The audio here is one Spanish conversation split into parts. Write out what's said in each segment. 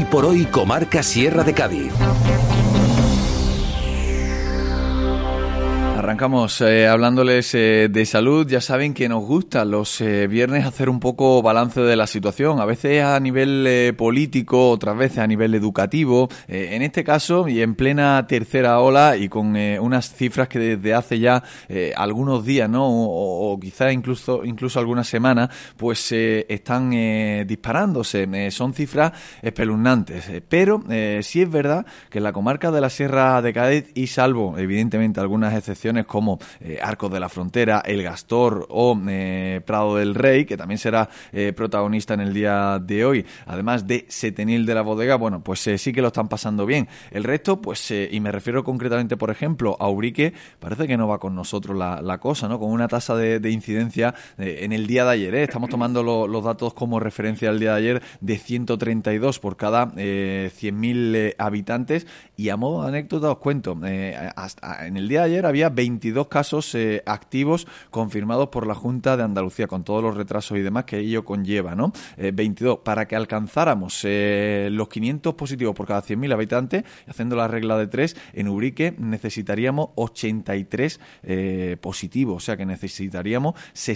por Hoy Comarca Sierra de Cádiz. Arrancamos hablándoles de salud. Ya saben que nos gusta los viernes hacer un poco balance de la situación, a veces a nivel político, otras veces a nivel educativo. En este caso, y en plena tercera ola y con unas cifras que desde hace ya algunos días, ¿no? O quizás incluso algunas semanas, pues están disparándose. Son cifras espeluznantes. Pero sí es verdad que en la comarca de la Sierra de Cádiz, y salvo evidentemente algunas excepciones como Arcos de la Frontera, El Gastor o Prado del Rey, que también será protagonista en el día de hoy, además de Setenil de la Bodega, bueno, pues sí que lo están pasando bien. El resto, pues, y me refiero concretamente, por ejemplo, a Ubrique, parece que no va con nosotros la cosa, ¿no? Con una tasa de incidencia en el día de ayer, estamos tomando los datos como referencia al día de ayer, de 132 por cada 100.000 habitantes, y a modo de anécdota os cuento, hasta en el día de ayer había 22 casos activos confirmados por la Junta de Andalucía, con todos los retrasos y demás que ello conlleva, ¿no? 22. Para que alcanzáramos los 500 positivos por cada 100.000 habitantes, haciendo la regla de 3, en Ubrique necesitaríamos 83 positivos, o sea que necesitaríamos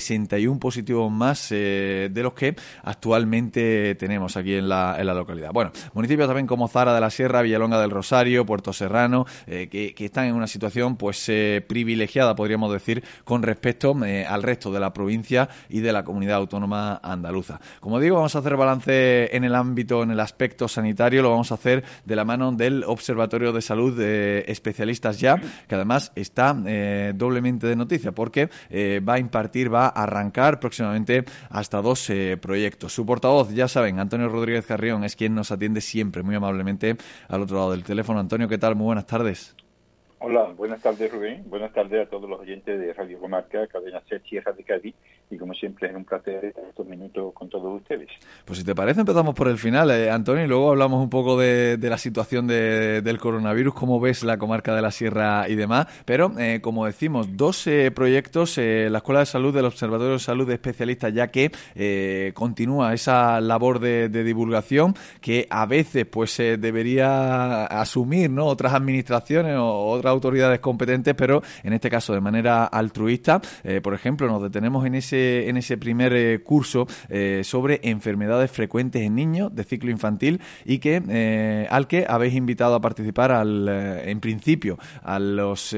61 positivos más de los que actualmente tenemos aquí en la localidad. Bueno, municipios también como Zara de la Sierra, Villalonga del Rosario, Puerto Serrano, que están en una situación pues privilegiada, podríamos decir, con respecto al resto de la provincia y de la comunidad autónoma andaluza. Como digo, vamos a hacer balance en el ámbito, en el aspecto sanitario, lo vamos a hacer de la mano del Observatorio de Salud de Especialistas Ya, que además está doblemente de noticia, porque va a arrancar próximamente hasta 2 proyectos. Su portavoz, ya saben, Antonio Rodríguez Carrión, es quien nos atiende siempre muy amablemente al otro lado del teléfono. Antonio, ¿qué tal? Muy buenas tardes. Hola, buenas tardes, Rubén. Buenas tardes a todos los oyentes de Radio Comarca, Cadena Ser Sierra de Cádiz. Y como siempre es un placer estar estos minutos con todos ustedes. Pues si te parece empezamos por el final, Antonio, y luego hablamos un poco de la situación del coronavirus, cómo ves la comarca de la Sierra y demás. Pero, como decimos, 2 proyectos, la Escuela de Salud del Observatorio de Salud de Especialistas, ya que continúa esa labor de divulgación que a veces pues debería asumir, ¿no?, otras administraciones o otras autoridades competentes, pero en este caso de manera altruista. Por ejemplo, nos detenemos en ese primer curso sobre enfermedades frecuentes en niños de ciclo infantil y que al que habéis invitado a participar en principio a las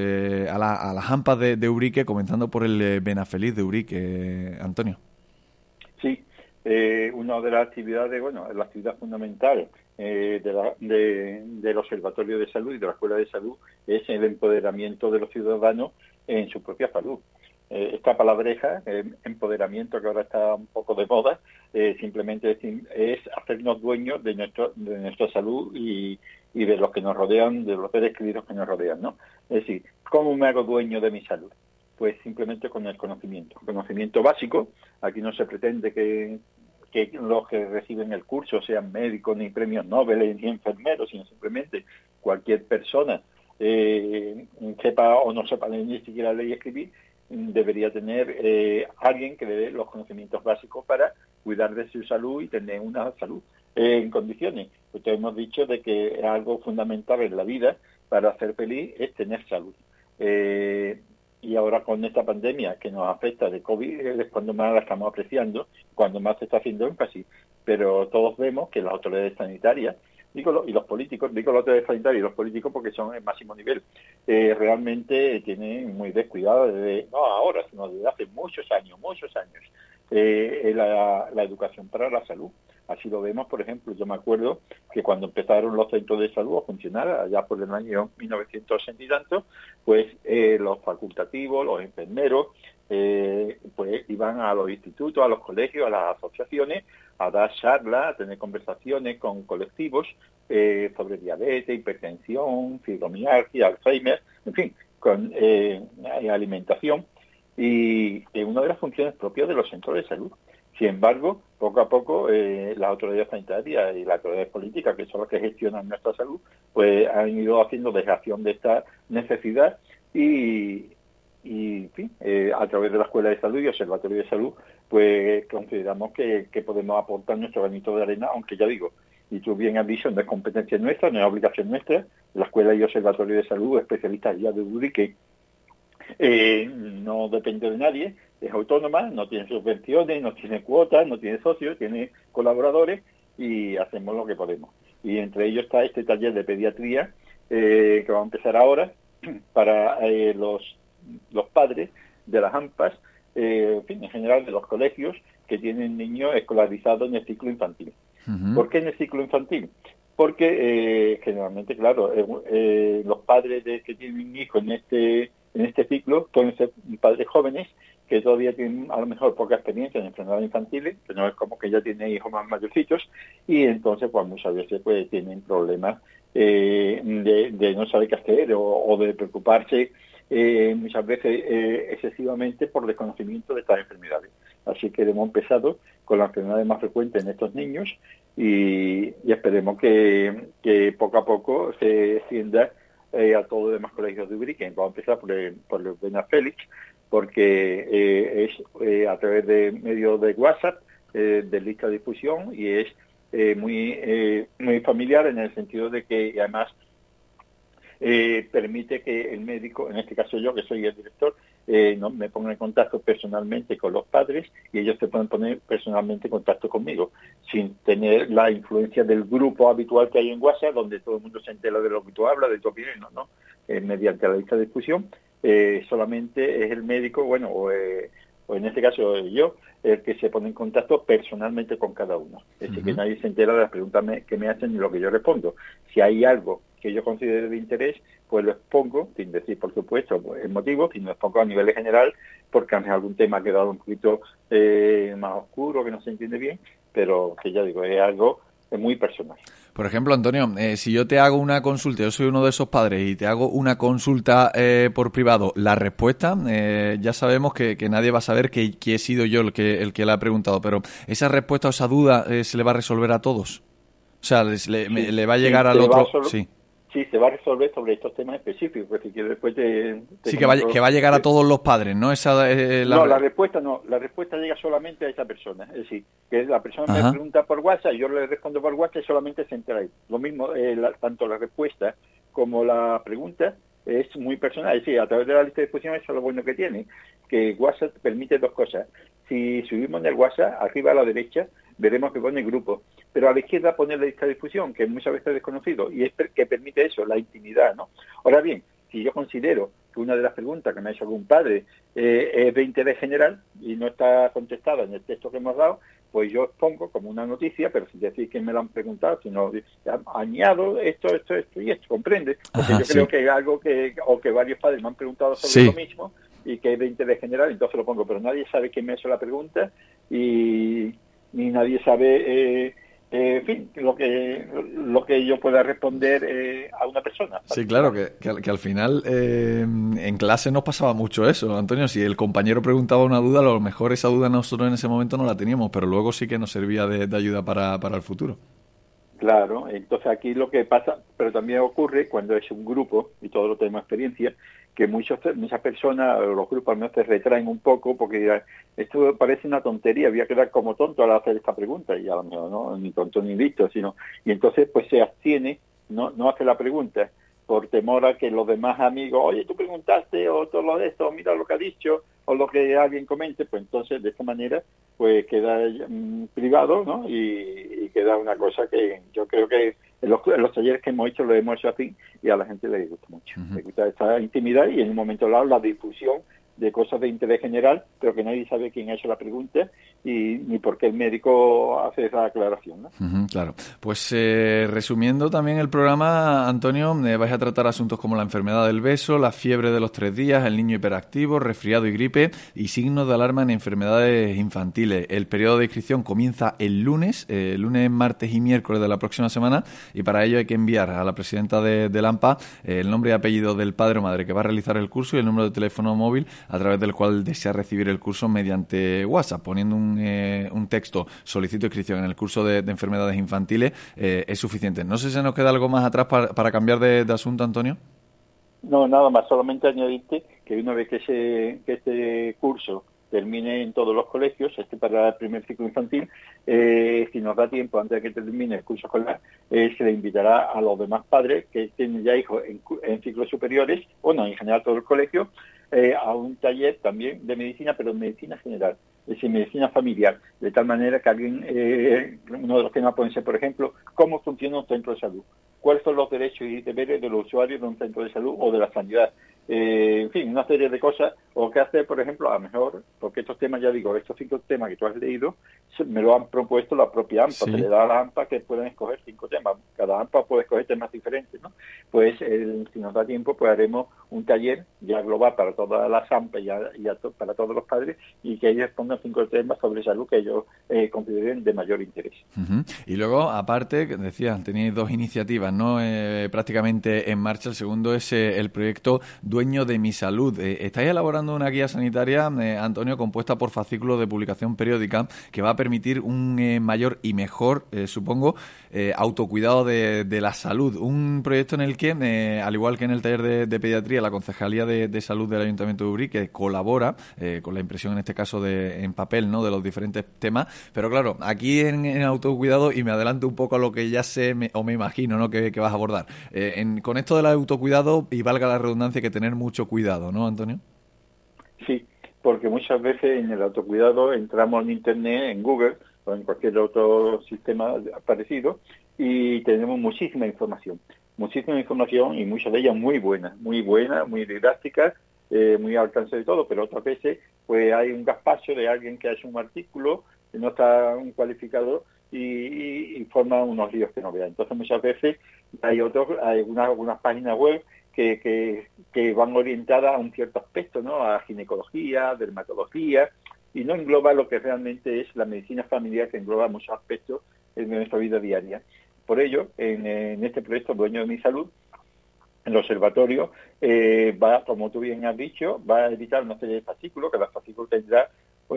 AMPAs de Ubrique, comenzando por el Benafeliz de Ubrique, Antonio. Sí, una de las actividades, bueno, la actividad fundamental del Observatorio de Salud y de la Escuela de Salud es el empoderamiento de los ciudadanos en su propia salud. Esta palabreja, empoderamiento, que ahora está un poco de moda, simplemente es hacernos dueños de nuestra salud y de los que nos rodean, de los seres queridos que nos rodean, ¿no? Es decir, ¿cómo me hago dueño de mi salud? Pues simplemente con el conocimiento básico. Aquí no se pretende que los que reciben el curso sean médicos, ni premios Nobel, ni enfermeros, sino simplemente cualquier persona sepa o no sepa ni siquiera leer y escribir, debería tener alguien que le dé los conocimientos básicos para cuidar de su salud y tener una salud en condiciones. Porque hemos dicho de que algo fundamental en la vida para ser feliz es tener salud. Y ahora con esta pandemia que nos afecta de COVID es cuando más la estamos apreciando, cuando más se está haciendo énfasis. Pero todos vemos que las autoridades sanitarias y los políticos, digo las autoridades sanitarias y los políticos porque son el máximo nivel, realmente tienen muy descuidado no ahora, sino desde hace muchos años, la educación para la salud. Así lo vemos, por ejemplo, yo me acuerdo que cuando empezaron los centros de salud a funcionar, allá por el año 1960 y tanto, pues los facultativos, los enfermeros, pues iban a los institutos, a los colegios, a las asociaciones, a dar charlas, a tener conversaciones con colectivos sobre diabetes, hipertensión, fibromialgia, Alzheimer, en fin, con alimentación, y es una de las funciones propias de los centros de salud. Sin embargo, poco a poco, las autoridades sanitarias y las autoridades políticas, que son las que gestionan nuestra salud, pues han ido haciendo dejación de esta necesidad y en fin, a través de la Escuela de Salud y Observatorio de Salud, pues consideramos que podemos aportar nuestro granito de arena, aunque ya digo, y tú bien has dicho, no es competencia nuestra, no es obligación nuestra. La Escuela y Observatorio de Salud, especialistas ya de Ubrique, no depende de nadie, es autónoma, no tiene subvenciones, no tiene cuotas, no tiene socios, tiene colaboradores y hacemos lo que podemos. Y entre ellos está este taller de pediatría que va a empezar ahora para los padres de las AMPAs, en general de los colegios que tienen niños escolarizados en el ciclo infantil. Uh-huh. ¿Por qué en el ciclo infantil? Porque generalmente, claro, los padres que tienen un hijo en este ciclo pueden ser padres jóvenes que todavía tienen a lo mejor poca experiencia en enfermedades infantiles, que no es como que ya tienen hijos más mayorcitos, y entonces pues muchas veces pues tienen problemas de no saber qué hacer o de preocuparse muchas veces excesivamente por desconocimiento de estas enfermedades. Así que hemos empezado con las enfermedades más frecuentes en estos niños y esperemos que poco a poco se extienda a todos los demás colegios de Ubrique. Vamos a empezar por el Bena Félix, porque es a través de medios de WhatsApp, de lista de difusión, y es muy familiar en el sentido de que además permite que el médico, en este caso yo que soy el director, me ponga en contacto personalmente con los padres y ellos se pueden poner personalmente en contacto conmigo, sin tener la influencia del grupo habitual que hay en WhatsApp, donde todo el mundo se entera de lo que tú hablas, de tu opinión, ¿no? Mediante la lista de difusión, solamente es el médico, o en este caso yo, el que se pone en contacto personalmente con cada uno. Es decir, que nadie se entera de las preguntas que me hacen ni lo que yo respondo. Si hay algo que yo considere de interés, pues lo expongo, sin decir, por supuesto, el motivo, sino lo expongo a nivel general, porque a mí algún tema ha quedado un poquito más oscuro, que no se entiende bien, pero que ya digo, es algo muy personal. Por ejemplo, Antonio, si yo te hago una consulta, yo soy uno de esos padres y te hago una consulta por privado, la respuesta, ya sabemos que nadie va a saber que he sido yo el que la ha preguntado, pero esa respuesta o esa duda se le va a resolver a todos. O sea, le va a llegar al otro... Sí. Sí, se va a resolver sobre estos temas específicos, porque si después sí, que va a llegar a todos los padres, ¿no? La respuesta no, la respuesta llega solamente a esa persona, es decir, que la persona me pregunta por WhatsApp, yo le respondo por WhatsApp y solamente se entera ahí. Lo mismo, tanto la respuesta como la pregunta es muy personal, es decir, a través de la lista de difusión eso es lo bueno que tiene, que WhatsApp permite dos cosas. Si subimos en el WhatsApp, arriba a la derecha, veremos que pone grupo, pero a la izquierda pone la lista de difusión, que muchas veces es desconocido, y es que permite eso, la intimidad, ¿no? Ahora bien, si yo considero que una de las preguntas que me ha hecho algún padre es de interés general y no está contestada en el texto que hemos dado, pues yo expongo como una noticia, pero sin decir que me lo han preguntado, sino añado esto y esto, ¿comprende? Porque yo creo que es algo que varios padres me han preguntado sobre lo mismo y que es de interés general, entonces lo pongo, pero nadie sabe quién me ha hecho la pregunta y ni nadie sabe... en fin, lo que yo pueda responder a una persona. Sí, claro, que al final en clase nos pasaba mucho eso, Antonio. Si el compañero preguntaba una duda, a lo mejor esa duda nosotros en ese momento no la teníamos, pero luego sí que nos servía de ayuda para el futuro. Claro, entonces aquí lo que pasa, pero también ocurre cuando es un grupo, y todos lo tenemos experiencia, que muchas personas, los grupos al menos se retraen un poco porque dirán, esto parece una tontería, voy a quedar como tonto al hacer esta pregunta, y a lo mejor no, ni tonto ni listo, y entonces pues se abstiene, no hace la pregunta, por temor a que los demás amigos, oye, tú preguntaste, o todo lo de esto, mira lo que ha dicho, o lo que alguien comente, pues entonces de esta manera pues queda privado, ¿no? Y queda una cosa que yo creo que en los talleres que hemos hecho lo hemos hecho así y a la gente le gusta mucho. Le gusta esta intimidad y en un momento dado la difusión de cosas de interés general, pero que nadie sabe quién ha hecho la pregunta y ni por qué el médico hace esa aclaración, ¿no? Claro. Pues resumiendo también el programa, Antonio, vais a tratar asuntos como la enfermedad del beso, la fiebre de los 3 días, el niño hiperactivo, resfriado y gripe y signos de alarma en enfermedades infantiles. El periodo de inscripción comienza el lunes, martes y miércoles de la próxima semana, y para ello hay que enviar a la presidenta del AMPA el nombre y apellido del padre o madre que va a realizar el curso y el número de teléfono móvil a través del cual desea recibir el curso mediante WhatsApp, poniendo un texto, solicito inscripción en el curso de enfermedades infantiles, es suficiente. No sé si se nos queda algo más atrás para cambiar de asunto, Antonio. No, nada más, solamente añadirte que una vez que este curso termine en todos los colegios, para el primer ciclo infantil. Si nos da tiempo antes de que termine el curso escolar, se le invitará a los demás padres que tienen ya hijos en ciclos superiores, bueno, en general todo el colegio, a un taller también de medicina, pero en medicina general, es decir, medicina familiar, de tal manera que uno de los temas pueden ser, por ejemplo, cómo funciona un centro de salud, cuáles son los derechos y deberes de los usuarios de un centro de salud o de la sanidad, en fin, una serie de cosas, o qué hacer, por ejemplo, a lo mejor, porque estos temas, ya digo, estos 5 temas que tú has leído, me lo han propuesto la propia AMPA, Sí. se le da a la AMPA que pueden escoger 5 temas, cada AMPA puede escoger temas diferentes, ¿no? Pues si nos da tiempo, pues haremos un taller ya global para todas las AMPA para todos los padres, y que ellos pongan 5 temas sobre salud que ellos consideren de mayor interés. Uh-huh. Y luego, aparte, que decías, tenéis 2 iniciativas, ¿no? Prácticamente en marcha. El segundo es el proyecto Dueño de mi Salud. Estáis elaborando una guía sanitaria, Antonio, compuesta por fascículos de publicación periódica que va a permitir un mayor y mejor, supongo, autocuidado de la salud. Un proyecto en el que, al igual que en el taller de pediatría, la Concejalía de Salud del Ayuntamiento de Ubrique colabora con la impresión, en este caso, en papel, ¿no?, de los diferentes temas. Pero claro, aquí en autocuidado, y me adelanto un poco a lo que ya sé o me imagino, ¿no?, que vas a abordar. Con esto del autocuidado, y valga la redundancia, hay que tener mucho cuidado, ¿no, Antonio? Sí, porque muchas veces en el autocuidado entramos en Internet, en Google o en cualquier otro sistema parecido, y tenemos muchísima información y muchas de ellas muy buenas, muy didácticas, muy al alcance de todo, pero otras veces pues hay un gazpacho de alguien que hace un artículo, que no está un cualificador y forma unos líos que no vean. Entonces muchas veces hay algunas páginas web que van orientadas a un cierto aspecto, ¿no?, a ginecología, dermatología, y no engloba lo que realmente es la medicina familiar, que engloba muchos aspectos de nuestra vida diaria. Por ello, en este proyecto Dueño de mi Salud, el observatorio como tú bien has dicho, va a editar una serie de fascículos, que los fascículos tendrá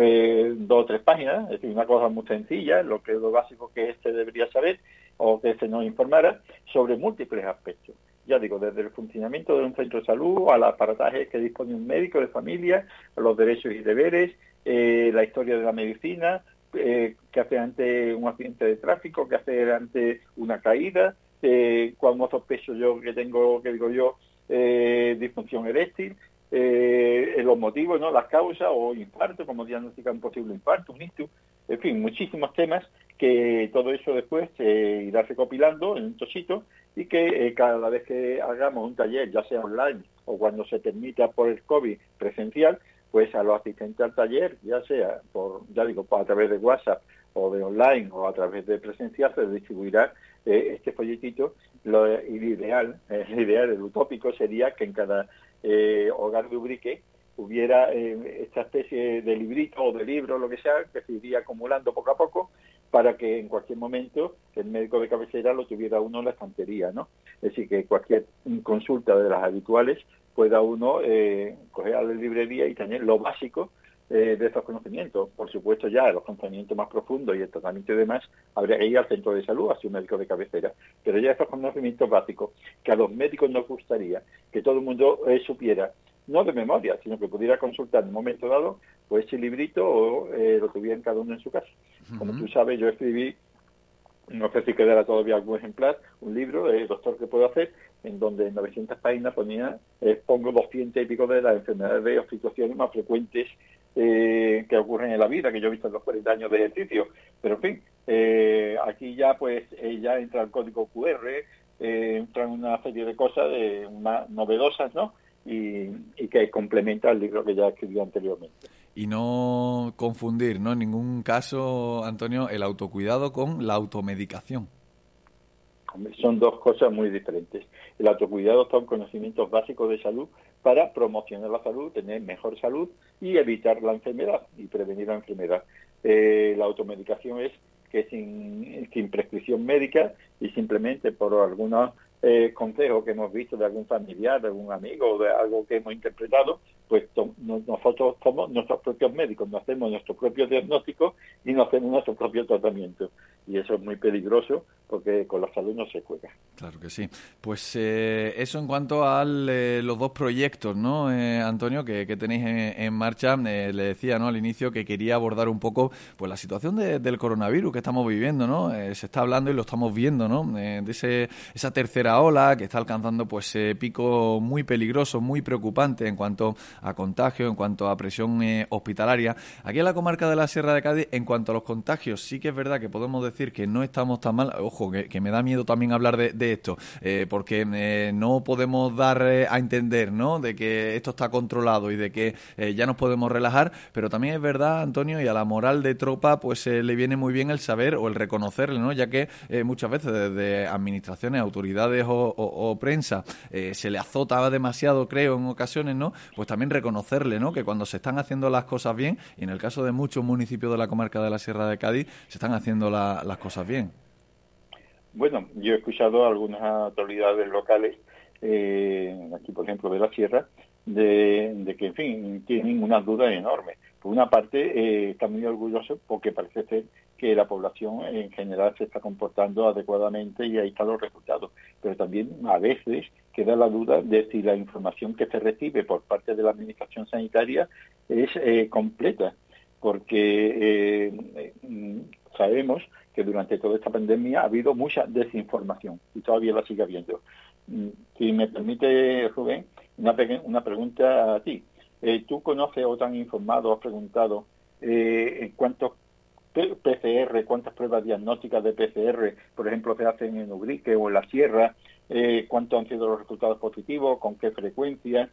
2 o 3 páginas, es decir, una cosa muy sencilla, lo básico que debería saber o que se nos informara sobre múltiples aspectos. Ya digo, desde el funcionamiento de un centro de salud, al aparataje que dispone un médico de familia, a los derechos y deberes, la historia de la medicina, qué hacer ante un accidente de tráfico, qué hacer ante una caída, cuando sospecho yo que tengo, disfunción eréctil, los motivos, ¿no?, las causas, o infarto, como diagnosticar un posible infarto, un ictus, en fin, muchísimos temas, que todo eso después se irá recopilando en un tochito, y que cada vez que hagamos un taller, ya sea online o cuando se permita por el COVID presencial, pues a los asistentes al taller, ya sea a través de WhatsApp o de online o a través de presencial, se distribuirá este folletito. El ideal, el utópico sería que en cada hogar de Ubrique hubiera esta especie de librito o de libro, lo que sea, que se iría acumulando poco a poco, para que en cualquier momento el médico de cabecera lo tuviera uno en la estantería, ¿no? Es decir, que cualquier consulta de las habituales pueda uno coger a la librería y tener lo básico de estos conocimientos. Por supuesto, ya los conocimientos más profundos y el tratamiento y demás, habría que ir al centro de salud, a su médico de cabecera. Pero ya estos conocimientos básicos, que a los médicos nos gustaría que todo el mundo supiera, no de memoria, sino que pudiera consultar en un momento dado, pues ese librito lo tuvieran cada uno en su casa. Como tú sabes, yo escribí, no sé si quedará todavía algún ejemplar, un libro, Doctor, ¿qué puedo hacer?, en donde en 900 páginas pongo 200 y pico de las enfermedades o situaciones más frecuentes que ocurren en la vida, que yo he visto en los 40 años de ejercicio. Pero en fin, aquí ya ya entra el código QR, entran una serie de cosas más novedosas, ¿no?, y que complementa el libro que ya escribió anteriormente. Y no confundir, ¿no?, en ningún caso, Antonio, el autocuidado con la automedicación. Son 2 cosas muy diferentes. El autocuidado son conocimientos básicos de salud para promocionar la salud, tener mejor salud y evitar la enfermedad y prevenir la enfermedad. La automedicación es que sin prescripción médica y simplemente por algunos consejos que hemos visto de algún familiar, de algún amigo o de algo que hemos interpretado, pues nosotros somos nuestros propios médicos, nos hacemos nuestro propio diagnóstico y nos hacemos nuestro propio tratamiento. Y eso es muy peligroso porque con la salud no se juega. Claro que sí. Pues eso en cuanto a los dos proyectos, ¿no, Antonio, que tenéis en marcha. Le decía, ¿no?, al inicio que quería abordar un poco pues la situación del coronavirus que estamos viviendo, ¿no? Se está hablando y lo estamos viendo, ¿no? De esa tercera ola que está alcanzando pues picos muy peligrosos, muy preocupantes en cuanto a contagio, en cuanto a presión hospitalaria. Aquí en la comarca de la Sierra de Cádiz, en cuanto a los contagios, sí que es verdad que podemos decir que no estamos tan mal. Ojo, que me da miedo también hablar de esto, porque no podemos dar a entender, ¿no?, de que esto está controlado y de que ya nos podemos relajar, pero también es verdad, Antonio, y a la moral de tropa pues le viene muy bien el saber o el reconocerle, ¿no?, ya que muchas veces desde administraciones, autoridades o prensa se le azota demasiado, creo, en ocasiones, ¿no?, pues también reconocerle, ¿no?, que cuando se están haciendo las cosas bien, y en el caso de muchos municipios de la comarca de la Sierra de Cádiz, se están haciendo las cosas bien. Bueno, yo he escuchado a algunas autoridades locales, aquí por ejemplo de la Sierra, de que, en fin, tienen unas dudas enormes. Por una parte, están muy orgullosos porque parece ser que la población en general se está comportando adecuadamente y ahí están los resultados. Pero también a veces queda la duda de si la información que se recibe por parte de la Administración Sanitaria es completa, porque sabemos que durante toda esta pandemia ha habido mucha desinformación y todavía la sigue habiendo. Si me permite, Rubén, una pregunta a ti. ¿Tú conoces o te han informado o has preguntado cuántos PCR, cuántas pruebas diagnósticas de PCR, por ejemplo, se hacen en Ubrique o en la Sierra? ¿Cuántos han sido los resultados positivos? ¿Con qué frecuencia?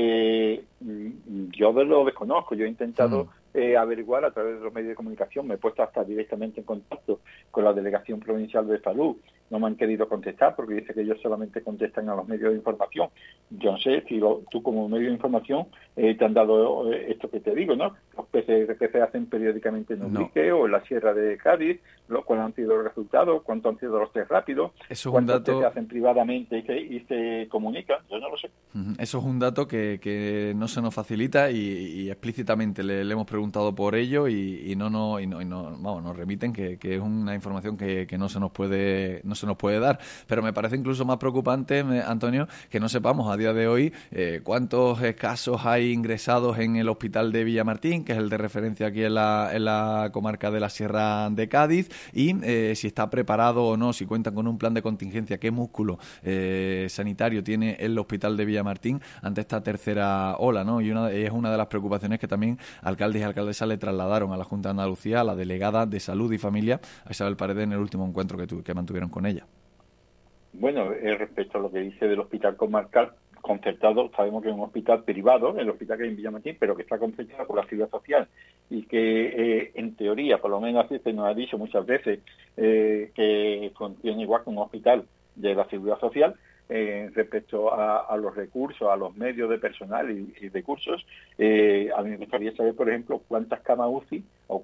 Yo lo desconozco. Yo he intentado averiguar a través de los medios de comunicación. Me he puesto hasta directamente en contacto con la Delegación Provincial de Salud. No me han querido contestar porque dice que ellos solamente contestan a los medios de información. Yo no sé si tú como medio de información te han dado esto que te digo, ¿no? Los PCR que se hacen periódicamente en Ubrique o en la Sierra de Cádiz, cuáles han sido los resultados, cuántos han sido los test rápidos, cuántos test se hacen privadamente y se comunican. Yo no lo sé. Eso es un dato que no se nos facilita y explícitamente le hemos preguntado por ello y nos remiten que es una información que no se nos puede dar. Pero me parece incluso más preocupante, Antonio, que no sepamos a día de hoy cuántos casos hay ingresados en el hospital de Villamartín, que es el de referencia aquí en la comarca de la Sierra de Cádiz, y si está preparado o no, si cuentan con un plan de contingencia, qué músculo sanitario tiene el hospital de Villamartín ante esta tercera ola, ¿no? Y es una de las preocupaciones que también alcaldes y alcaldesas le trasladaron a la Junta de Andalucía, a la delegada de Salud y Familia, a Isabel Paredes, en el último encuentro que mantuvieron con ella. Bueno, respecto a lo que dice del hospital comarcal concertado, sabemos que es un hospital privado, el hospital que hay en Villamartín, pero que está concertado por la Seguridad Social y que en teoría, por lo menos así se nos ha dicho muchas veces, que contiene igual que un hospital de la Seguridad Social. Respecto a los recursos, a los medios de personal y recursos, a mí me gustaría saber, por ejemplo, cuántas camas UCI o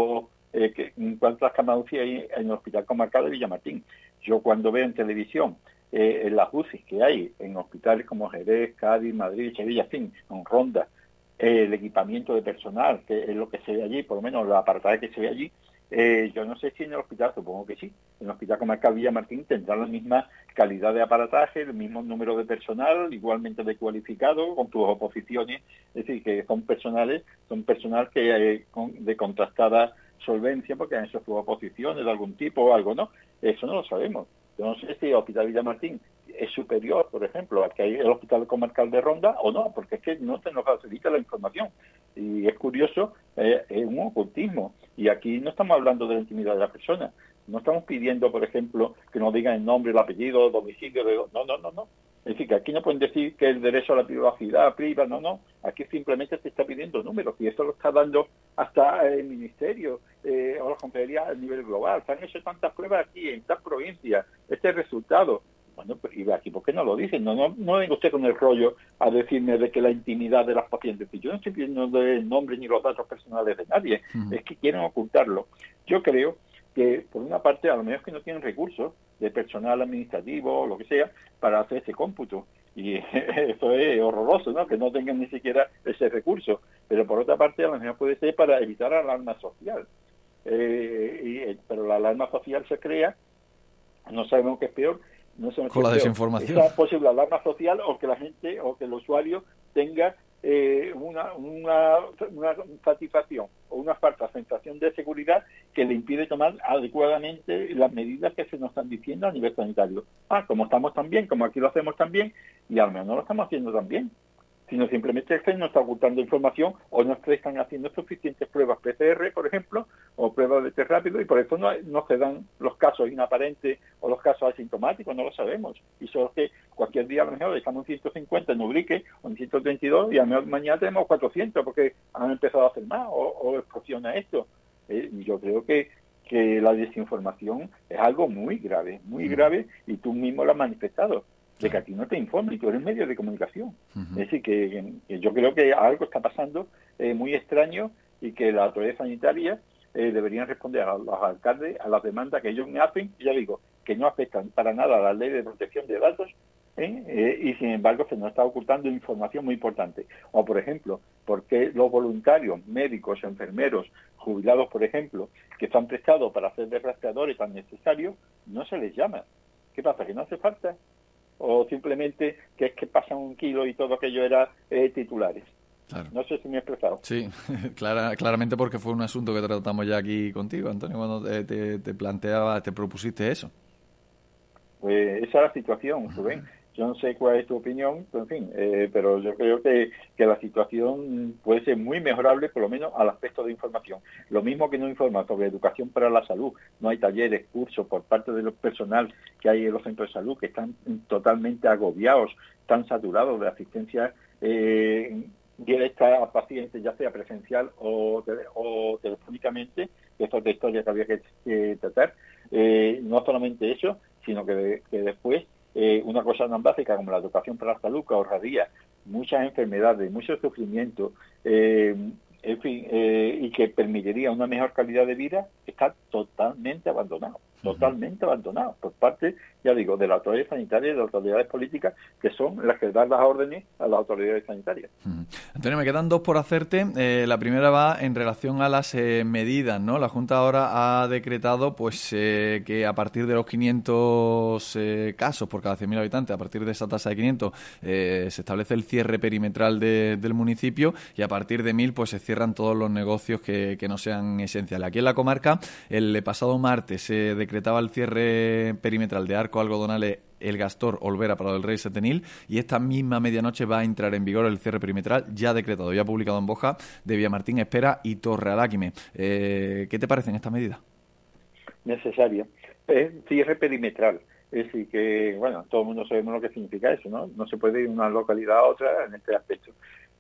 cuántas camas UCI hay en el Hospital Comarcal de Villamartín. Yo cuando veo en televisión en las UCI que hay en hospitales como Jerez, Cádiz, Madrid, Sevilla, en fin, en Ronda, el equipamiento de personal, que es lo que se ve allí, por lo menos el aparataje que se ve allí, yo no sé si en el hospital, supongo que sí, en el Hospital Comarcal Villamartín tendrá la misma calidad de aparataje, el mismo número de personal, igualmente de cualificado, con sus oposiciones, es decir, que son personal que de contrastada solvencia, porque han hecho sus oposiciones de algún tipo o algo, ¿no? Eso no lo sabemos. Yo no sé si el Hospital Villamartín es superior, por ejemplo, al que hay el Hospital Comarcal de Ronda o no, porque es que no se nos facilita la información. Y es curioso, es un ocultismo. Y aquí no estamos hablando de la intimidad de la persona. No estamos pidiendo, por ejemplo, que nos digan el nombre, el apellido, el domicilio. No. Es decir, que aquí no pueden decir que el derecho a la privacidad priva, no. Aquí simplemente se está pidiendo números y eso lo está dando hasta el Ministerio o la Consejería a nivel global. Se han hecho tantas pruebas aquí en tal provincia, este resultado. Bueno, pues y aquí, ¿por qué no lo dicen? No venga usted con el rollo a decirme de que la intimidad de las pacientes. Yo no estoy pidiendo el nombre ni los datos personales de nadie, es que quieren ocultarlo. Yo creo que, por una parte, a lo mejor que no tienen recursos de personal administrativo o lo que sea para hacer ese cómputo. Y eso es horroroso, ¿no? Que no tengan ni siquiera ese recurso. Pero por otra parte, a lo mejor puede ser para evitar alarma social. Pero la alarma social se crea, no sabemos qué es peor, no sabemos con qué la es peor. desinformación. Esa posible alarma social, o que la gente, o que el usuario tenga una satisfacción o una falsa sensación de seguridad que le impide tomar adecuadamente las medidas que se nos están diciendo a nivel sanitario. Como estamos tan bien, como aquí lo hacemos tan bien, y al menos no lo estamos haciendo tan bien, sino simplemente se nos está ocultando información, o no se están haciendo suficientes pruebas PCR, por ejemplo, o pruebas de test rápido, y por eso no se dan los casos inaparentes o los casos asintomáticos, no lo sabemos. Y solo que cualquier día a lo mejor estamos en 150 en Ubrique o en 132, y a lo mejor mañana tenemos 400 porque han empezado a hacer más o explosiona esto. Y yo creo que la desinformación es algo muy grave, y tú mismo lo has manifestado, de que a ti no te informan y tú eres medio de comunicación. Es decir, que yo creo que algo está pasando muy extraño, y que la autoridad sanitaria deberían responder a los alcaldes a las demandas que ellos me hacen, ya digo, que no afectan para nada a la ley de protección de datos, y sin embargo se nos está ocultando información muy importante. O, por ejemplo, ¿por qué los voluntarios, médicos, enfermeros, jubilados, por ejemplo, que están prestados para hacer de rastreadores tan necesarios, no se les llama? ¿Qué pasa? ¿Que no hace falta? ¿O simplemente que es que pasan un kilo y todo aquello era titulares? Claro. No sé si me he expresado. Sí, claramente, porque fue un asunto que tratamos ya aquí contigo, Antonio, cuando te propusiste eso. Pues esa es la situación, Rubén. Yo no sé cuál es tu opinión, pero en fin, pero yo creo que la situación puede ser muy mejorable, por lo menos al aspecto de información. Lo mismo que no informa sobre educación para la salud, no hay talleres, cursos por parte del personal que hay en los centros de salud, que están totalmente agobiados, están saturados de asistencia directa a pacientes, ya sea presencial o telefónicamente, que es otra historia que había que tratar. No solamente eso, sino que después una cosa tan básica como la educación para la salud, que ahorraría muchas enfermedades, mucho sufrimiento, en fin, y que permitiría una mejor calidad de vida, está totalmente abandonado por parte, ya digo, de la autoridad sanitaria y de las autoridades políticas, que son las que dan las órdenes a las autoridades sanitarias. Antonio, me quedan dos por hacerte. La primera va en relación a las medidas, ¿no? La Junta ahora ha decretado pues que a partir de los 500 casos por cada 100.000 habitantes, a partir de esa tasa de 500, se establece el cierre perimetral del municipio, y a partir de 1.000 pues se cierran todos los negocios que no sean esenciales. Aquí en la comarca, el pasado martes se decretaba el cierre perimetral de Arcos, Algodonales, El Gastor, Olvera, Prado del Rey, Setenil, y esta misma medianoche va a entrar en vigor el cierre perimetral ya decretado, ya publicado en Boja, de Villamartín, Espera y Torrealáquime. ¿Qué te parecen estas medidas? Necesaria. Es cierre perimetral. Es decir, que, bueno, todo el mundo sabemos lo que significa eso, ¿no? No se puede ir de una localidad a otra en este aspecto,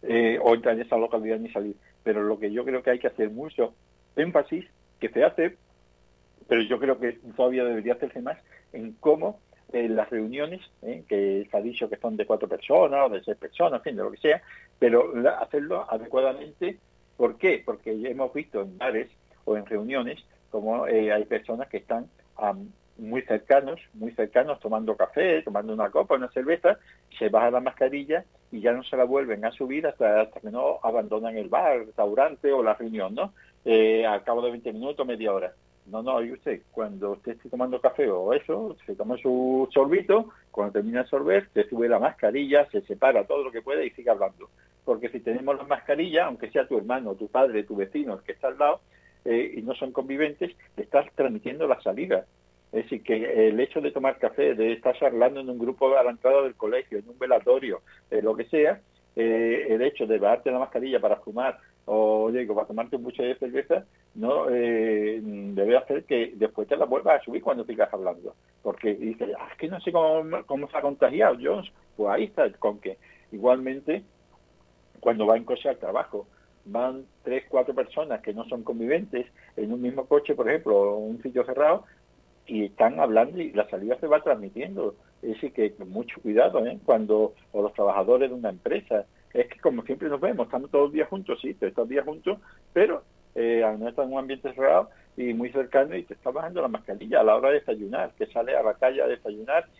o entrar en esa localidad ni salir. Pero lo que yo creo que hay que hacer mucho énfasis, que se hace, pero yo creo que todavía debería hacerse más, en cómo las reuniones, que se ha dicho que son de 4 personas o de 6 personas, en fin, de lo que sea, pero hacerlo adecuadamente. ¿Por qué? Porque ya hemos visto en bares o en reuniones como hay personas que están muy cercanos, tomando café, tomando una copa, una cerveza, se baja la mascarilla y ya no se la vuelven a subir hasta que no abandonan el bar, el restaurante o la reunión, ¿no? Al cabo de 20 minutos, media hora. No, oye usted, cuando usted esté tomando café o eso, se toma su sorbito, cuando termina de sorber, se sube la mascarilla, se separa todo lo que puede y sigue hablando. Porque si tenemos la mascarilla, aunque sea tu hermano, tu padre, tu vecino, el que está al lado, y no son conviventes, le estás transmitiendo la salida. Es decir, que el hecho de tomar café, de estar charlando en un grupo a la entrada del colegio, en un velatorio, lo que sea, el hecho de bajarte la mascarilla para fumar o digo, para tomarte un buche de cerveza, no debe hacer que después te la vuelvas a subir cuando sigas hablando. Porque dices, es que no sé cómo se ha contagiado Jones. Pues ahí está, con que igualmente cuando va en coche al trabajo, van 3, 4 personas que no son conviventes en un mismo coche, por ejemplo, un sitio cerrado, y están hablando y la salida se va transmitiendo. Es decir, que con mucho cuidado, cuando, o los trabajadores de una empresa, es que como siempre nos vemos, estamos todos los días juntos, sí, todos los días juntos, pero al no estar en un ambiente cerrado y muy cercano, y te está bajando la mascarilla a la hora de desayunar, que sale a la calle a desayunar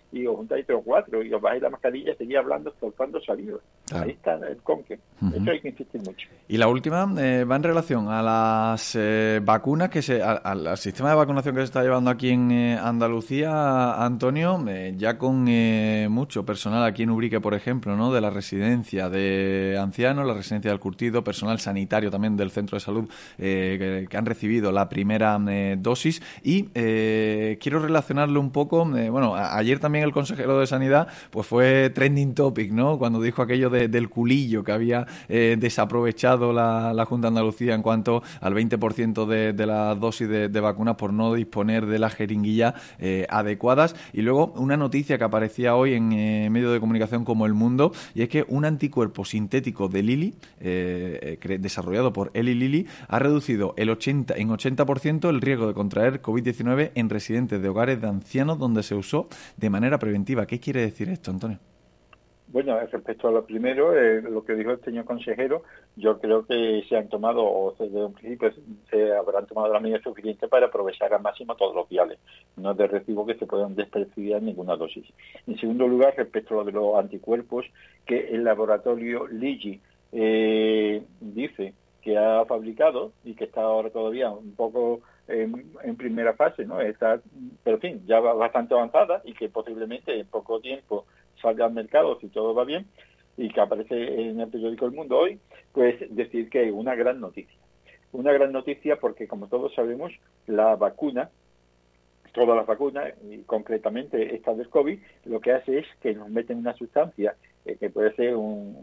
y os juntáis 3 o 4 y os bajáis la mascarilla y seguís hablando, soltando saliva. Claro. Ahí está el conque. Eso hay que insistir mucho. Y la última va en relación a las vacunas al sistema de vacunación que se está llevando aquí en Andalucía, Antonio, ya con mucho personal aquí en Ubrique, por ejemplo, ¿no? De la residencia de ancianos, la residencia del Curtido, personal sanitario también del centro de salud que han recibido la primera dosis. Y quiero relacionarlo un poco, ayer también el consejero de Sanidad pues fue trending topic, ¿no? Cuando dijo aquello del culillo que había desaprovechado la Junta de Andalucía en cuanto al 20% de las dosis de vacunas por no disponer de las jeringuillas adecuadas. Y luego una noticia que aparecía hoy en medios de comunicación como El Mundo, y es que un anticuerpo sintético de Lilly, desarrollado por Eli Lilly, ha reducido en 80% el riesgo de contraer COVID-19 en residentes de hogares de ancianos donde se usó de manera preventiva. ¿Qué quiere decir esto, Antonio? Bueno, respecto a lo primero, lo que dijo el señor consejero, yo creo que se han tomado, o desde un principio se habrán tomado las medidas suficientes para aprovechar al máximo todos los viales. No es de recibo que se puedan despreciar ninguna dosis. En segundo lugar, respecto a lo de los anticuerpos, que el laboratorio Lilly dice que ha fabricado y que está ahora todavía un poco en primera fase, ¿no? Está, pero en fin, ya va bastante avanzada y que posiblemente en poco tiempo salga al mercado si todo va bien y que aparece en el periódico El Mundo hoy, pues decir que es una gran noticia. Una gran noticia porque, como todos sabemos, la vacuna, todas las vacunas, y concretamente esta del COVID, lo que hace es que nos meten una sustancia que puede ser un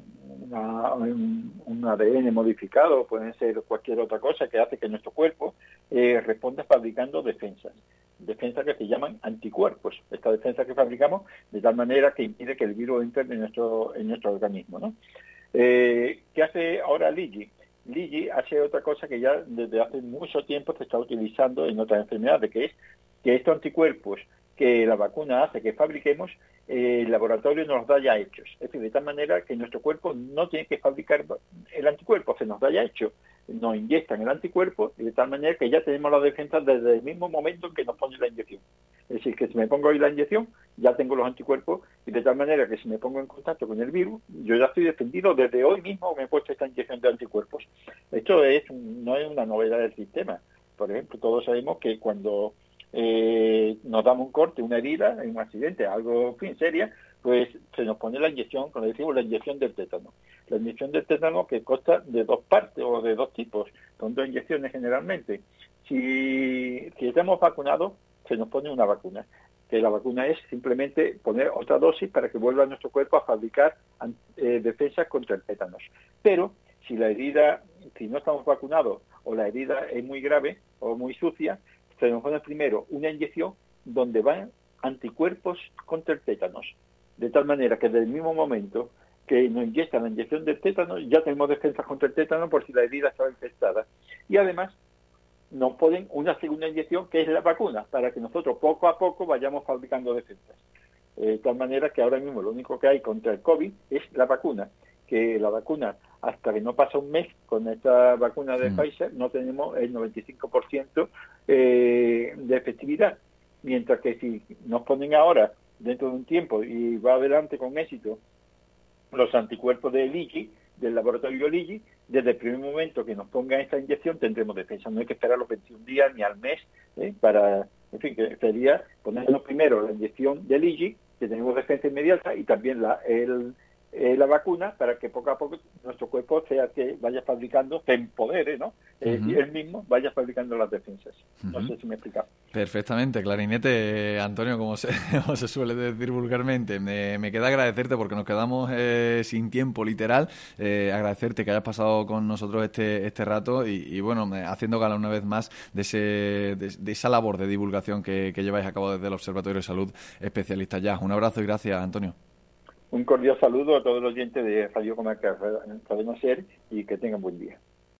ADN modificado, puede ser cualquier otra cosa que hace que nuestro cuerpo responda fabricando defensas que se llaman anticuerpos. Esta defensa que fabricamos de tal manera que impide que el virus entre en nuestro organismo, ¿no? ¿Qué hace ahora Lilly? Lilly hace otra cosa que ya desde hace mucho tiempo se está utilizando en otras enfermedades, que es que estos anticuerpos que la vacuna hace que fabriquemos, el laboratorio nos los da ya hechos. Es decir, de tal manera que nuestro cuerpo no tiene que fabricar el anticuerpo, se nos da ya hecho. Nos inyectan el anticuerpo y de tal manera que ya tenemos las defensas desde el mismo momento en que nos ponen la inyección. Es decir, que si me pongo hoy la inyección, ya tengo los anticuerpos y de tal manera que si me pongo en contacto con el virus, yo ya estoy defendido desde hoy mismo, me he puesto esta inyección de anticuerpos. Esto no es una novedad del sistema. Por ejemplo, todos sabemos que cuando nos damos un corte, una herida, en un accidente, algo en fin, seria, pues se nos pone la inyección, como decimos, la inyección del tétano. La inyección del tétano que consta de 2 partes o de 2 tipos, son 2 inyecciones generalmente. Si estamos vacunados, se nos pone una vacuna, que la vacuna es simplemente poner otra dosis para que vuelva nuestro cuerpo a fabricar defensas contra el tétanos. Pero si no estamos vacunados o la herida es muy grave o muy sucia, se nos pone primero una inyección donde van anticuerpos contra el tétanos. De tal manera que desde el mismo momento que nos inyectan la inyección del tétano, ya tenemos defensas contra el tétano por si la herida estaba infectada. Y además nos ponen una segunda inyección que es la vacuna, para que nosotros poco a poco vayamos fabricando defensas. De tal manera que ahora mismo lo único que hay contra el COVID es la vacuna, que la vacuna, hasta que no pasa un mes con esta vacuna de Pfizer, no tenemos el 95% de efectividad. Mientras que si nos ponen ahora, dentro de un tiempo, y va adelante con éxito, los anticuerpos de Lilly, del laboratorio Lilly, desde el primer momento que nos pongan esta inyección tendremos defensa. No hay que esperar los 21 días ni al mes para, en fin, que sería ponernos primero la inyección de Lilly, que tenemos defensa inmediata, y también la vacuna, para que poco a poco nuestro cuerpo sea que vaya fabricando, se empodere, ¿no? Y él mismo vaya fabricando las defensas. No sé si me he explicado. Perfectamente, clarinete, Antonio, como se suele decir vulgarmente. Me queda agradecerte porque nos quedamos sin tiempo, literal. Agradecerte que hayas pasado con nosotros este rato y bueno, haciendo gala una vez más de esa labor de divulgación que lleváis a cabo desde el Observatorio de Salud Especialista Ya. Un abrazo y gracias, Antonio. Un cordial saludo a todos los oyentes de Radio Comarca Cadena Ser y que tengan buen día.